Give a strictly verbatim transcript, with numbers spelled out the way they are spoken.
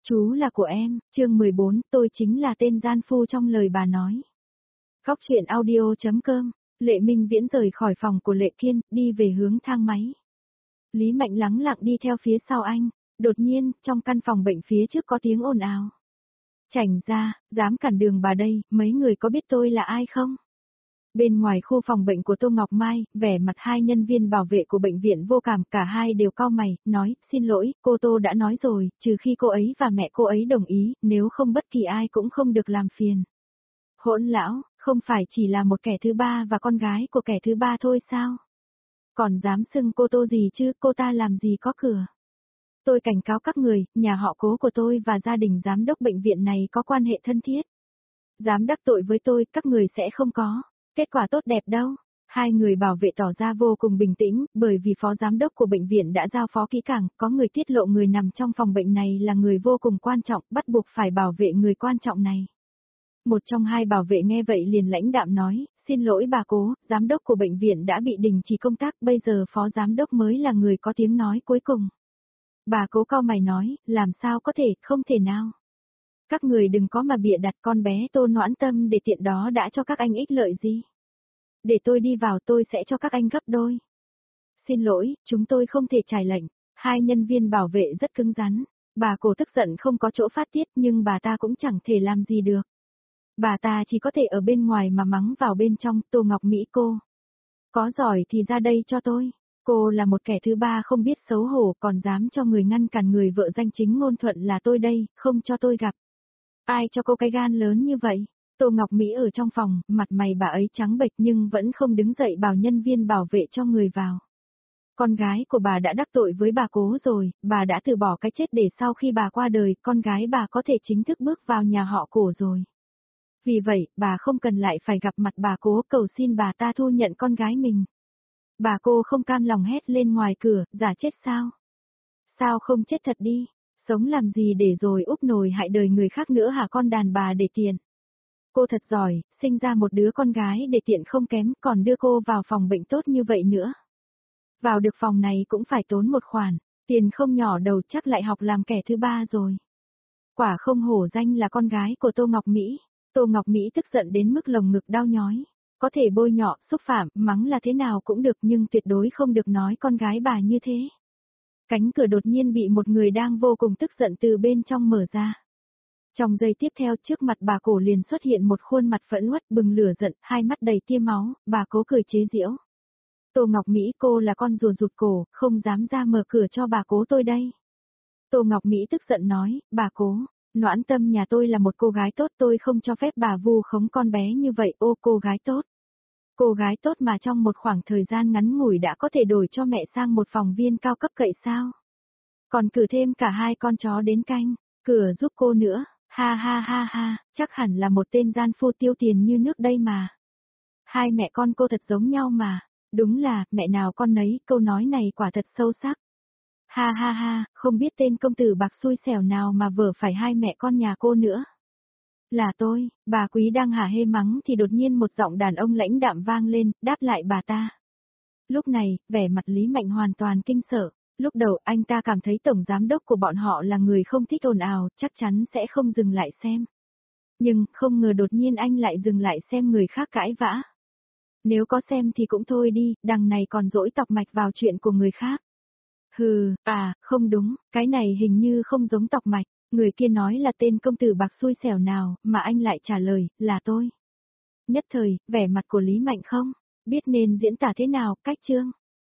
Chú là của em, chương mười bốn, tôi chính là tên gian phu trong lời bà nói. Góc truyện audio.com, Lệ Minh Viễn rời khỏi phòng của Lệ Kiên, đi về hướng thang máy. Lý Mạnh lắng lặng đi theo phía sau anh, đột nhiên, trong căn phòng bệnh phía trước có tiếng ồn ào. Chảnh ra, dám cản đường bà đây, mấy người có biết tôi là ai không? Bên ngoài khu phòng bệnh của Tô Ngọc Mai, vẻ mặt hai nhân viên bảo vệ của bệnh viện vô cảm, cả hai đều cau mày, nói, xin lỗi, cô Tô đã nói rồi, trừ khi cô ấy và mẹ cô ấy đồng ý, nếu không bất kỳ ai cũng không được làm phiền. Hỗn lão, không phải chỉ là một kẻ thứ ba và con gái của kẻ thứ ba thôi sao? Còn dám xưng cô Tô gì chứ, cô ta làm gì có cửa. Tôi cảnh cáo các người, nhà họ Cố của tôi và gia đình giám đốc bệnh viện này có quan hệ thân thiết. Dám đắc tội với tôi, các người sẽ không có kết quả tốt đẹp đâu. Hai người bảo vệ tỏ ra vô cùng bình tĩnh, bởi vì phó giám đốc của bệnh viện đã giao phó kỹ càng, có người tiết lộ người nằm trong phòng bệnh này là người vô cùng quan trọng, bắt buộc phải bảo vệ người quan trọng này. Một trong hai bảo vệ nghe vậy liền lãnh đạm nói, xin lỗi bà Cố, giám đốc của bệnh viện đã bị đình chỉ công tác, bây giờ phó giám đốc mới là người có tiếng nói cuối cùng. Bà Cố cau mày nói, làm sao có thể, không thể nào. Các người đừng có mà bịa đặt, con bé Tô Noãn Tâm để tiện đó đã cho các anh ích lợi gì. Để tôi đi vào tôi sẽ cho các anh gấp đôi. Xin lỗi, chúng tôi không thể trải lệnh. Hai nhân viên bảo vệ rất cứng rắn. Bà Cố tức giận không có chỗ phát tiết nhưng bà ta cũng chẳng thể làm gì được. Bà ta chỉ có thể ở bên ngoài mà mắng vào bên trong. Tô Ngọc Mỹ cô. Có giỏi thì ra đây cho tôi. Cô là một kẻ thứ ba không biết xấu hổ còn dám cho người ngăn cản người vợ danh chính ngôn thuận là tôi đây, không cho tôi gặp. Ai cho cô cái gan lớn như vậy? Tô Ngọc Mỹ ở trong phòng, mặt mày bà ấy trắng bệch nhưng vẫn không đứng dậy bảo nhân viên bảo vệ cho người vào. Con gái của bà đã đắc tội với bà Cố rồi, bà đã từ bỏ cái chết để sau khi bà qua đời, con gái bà có thể chính thức bước vào nhà họ Cổ rồi. Vì vậy, bà không cần lại phải gặp mặt bà Cố cầu xin bà ta thu nhận con gái mình. Bà cô không cam lòng hét lên ngoài cửa, giả chết sao? Sao không chết thật đi? Sống làm gì để rồi úp nồi hại đời người khác nữa hả con đàn bà để tiền? Cô thật giỏi, sinh ra một đứa con gái để tiện không kém, còn đưa cô vào phòng bệnh tốt như vậy nữa. Vào được phòng này cũng phải tốn một khoản, tiền không nhỏ đầu chắc lại học làm kẻ thứ ba rồi. Quả không hổ danh là con gái của Tô Ngọc Mỹ. Tô Ngọc Mỹ tức giận đến mức lồng ngực đau nhói. Có thể bôi nhọ, xúc phạm, mắng là thế nào cũng được nhưng tuyệt đối không được nói con gái bà như thế. Cánh cửa đột nhiên bị một người đang vô cùng tức giận từ bên trong mở ra. Trong giây tiếp theo trước mặt bà Cổ liền xuất hiện một khuôn mặt phẫn uất bừng lửa giận, hai mắt đầy tia máu, bà Cố cười chế giễu. Tô Ngọc Mỹ cô là con rùa rụt cổ, không dám ra mở cửa cho bà Cố tôi đây. Tô Ngọc Mỹ tức giận nói, bà Cố, Noãn Tâm nhà tôi là một cô gái tốt tôi không cho phép bà vu khống con bé như vậy ô cô gái tốt. Cô gái tốt mà trong một khoảng thời gian ngắn ngủi đã có thể đổi cho mẹ sang một phòng viên cao cấp cậy sao. Còn cử thêm cả hai con chó đến canh, cửa giúp cô nữa, ha ha ha ha, chắc hẳn là một tên gian phu tiêu tiền như nước đây mà. Hai mẹ con cô thật giống nhau mà, đúng là, mẹ nào con nấy, câu nói này quả thật sâu sắc. Ha ha ha, không biết tên công tử bạc xui xẻo nào mà vợ phải hai mẹ con nhà cô nữa. Là tôi, bà Quý đang hả hê mắng thì đột nhiên một giọng đàn ông lãnh đạm vang lên, đáp lại bà ta. Lúc này, vẻ mặt Lý Mạnh hoàn toàn kinh sợ, lúc đầu anh ta cảm thấy tổng giám đốc của bọn họ là người không thích ồn ào, chắc chắn sẽ không dừng lại xem. Nhưng, không ngờ đột nhiên anh lại dừng lại xem người khác cãi vã. Nếu có xem thì cũng thôi đi, đằng này còn dỗi tọc mạch vào chuyện của người khác. Hừ, à, không đúng, cái này hình như không giống tọc mạch. Người kia nói là tên công tử bạc xui xẻo nào, mà anh lại trả lời, là tôi. Nhất thời, vẻ mặt của Lý Mạnh không biết nên diễn tả thế nào, cách chương.